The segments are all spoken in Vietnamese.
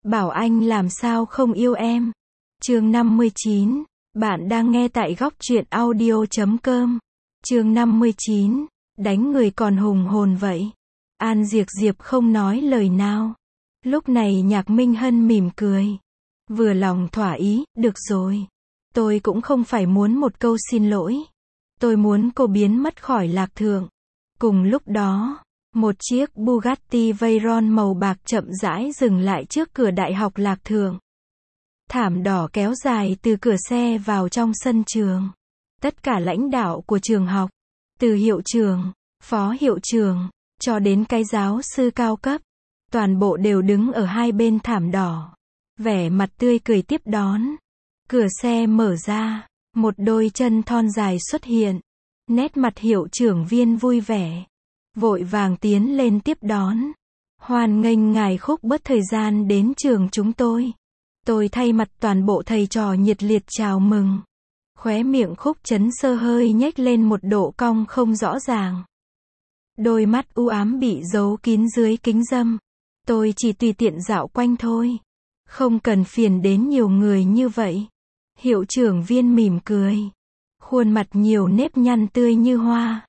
bảo anh làm sao không yêu em. Chương 59. Bạn đang nghe tại góc truyện audio.com. Chương 59. Đánh người còn hùng hồn vậy. An Diệc Diệp không nói lời nào. Lúc này Nhạc Minh Hân mỉm cười. Vừa lòng thỏa ý, được rồi. Tôi cũng không phải muốn một câu xin lỗi. Tôi muốn cô biến mất khỏi Lạc Thượng. Cùng lúc đó, một chiếc Bugatti Veyron màu bạc chậm rãi dừng lại trước cửa Đại học Lạc Thượng. Thảm đỏ kéo dài từ cửa xe vào trong sân trường. Tất cả lãnh đạo của trường học, từ hiệu trưởng, phó hiệu trưởng, cho đến cái giáo sư cao cấp, toàn bộ đều đứng ở hai bên thảm đỏ, vẻ mặt tươi cười tiếp đón. Cửa xe mở ra, một đôi chân thon dài xuất hiện, nét mặt hiệu trưởng Viên vui vẻ, vội vàng tiến lên tiếp đón. Hoan nghênh ngài Khúc bớt thời gian đến trường chúng tôi. Tôi thay mặt toàn bộ thầy trò nhiệt liệt chào mừng. Khóe miệng Khúc Chấn Sơ hơi nhếch lên một độ cong không rõ ràng. Đôi mắt u ám bị giấu kín dưới kính râm. Tôi chỉ tùy tiện dạo quanh thôi. Không cần phiền đến nhiều người như vậy. Hiệu trưởng Viên mỉm cười. Khuôn mặt nhiều nếp nhăn tươi như hoa.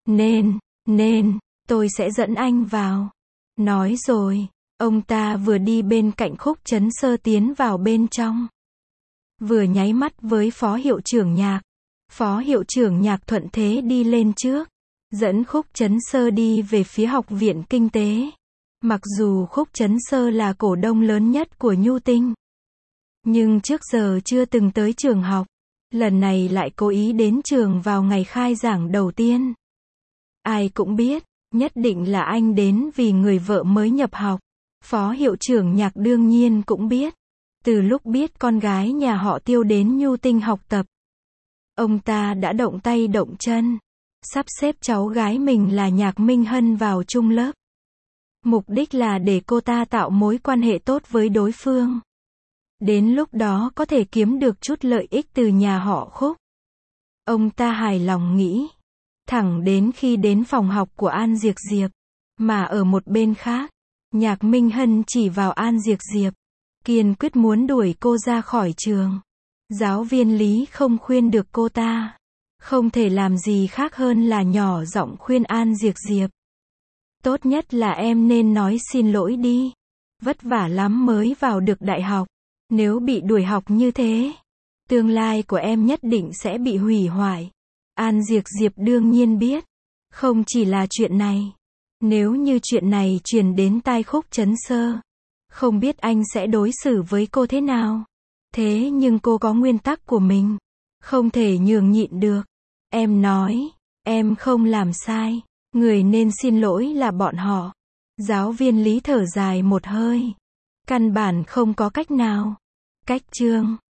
Nên, tôi sẽ dẫn anh vào. Nói rồi, ông ta vừa đi bên cạnh Khúc Chấn Sơ tiến vào bên trong. Vừa nháy mắt với phó hiệu trưởng Nhạc. Phó hiệu trưởng Nhạc thuận thế đi lên trước, dẫn Khúc Chấn Sơ đi về phía học viện kinh tế. Mặc dù Khúc Chấn Sơ là cổ đông lớn nhất của Nhu Tinh, nhưng trước giờ chưa từng tới trường học. Lần này lại cố ý đến trường vào ngày khai giảng đầu tiên. Ai cũng biết, nhất định là anh đến vì người vợ mới nhập học. Phó hiệu trưởng Nhạc đương nhiên cũng biết. Từ lúc biết con gái nhà họ Tiêu đến Nhu Tinh học tập, ông ta đã động tay động chân, sắp xếp cháu gái mình là Nhạc Minh Hân vào chung lớp. Mục đích là để cô ta tạo mối quan hệ tốt với đối phương. Đến lúc đó có thể kiếm được chút lợi ích từ nhà họ Khúc. Ông ta hài lòng nghĩ. Thẳng đến khi đến phòng học của An Diệc Diệp, mà ở một bên khác, Nhạc Minh Hân chỉ vào An Diệc Diệp, kiên quyết muốn đuổi cô ra khỏi trường. Giáo viên Lý không khuyên được cô ta, không thể làm gì khác hơn là nhỏ giọng khuyên An Diệc Diệp. Tốt nhất là em nên nói xin lỗi đi. Vất vả lắm mới vào được đại học. Nếu bị đuổi học như thế, tương lai của em nhất định sẽ bị hủy hoại. An Diệc Diệp đương nhiên biết, không chỉ là chuyện này. Nếu như chuyện này truyền đến tai Khúc Chấn Sơ, không biết anh sẽ đối xử với cô thế nào. Thế nhưng cô có nguyên tắc của mình, không thể nhường nhịn được. Em nói, em không làm sai, người nên xin lỗi là bọn họ. Giáo viên Lý thở dài một hơi. Căn bản không có cách nào. Cách chương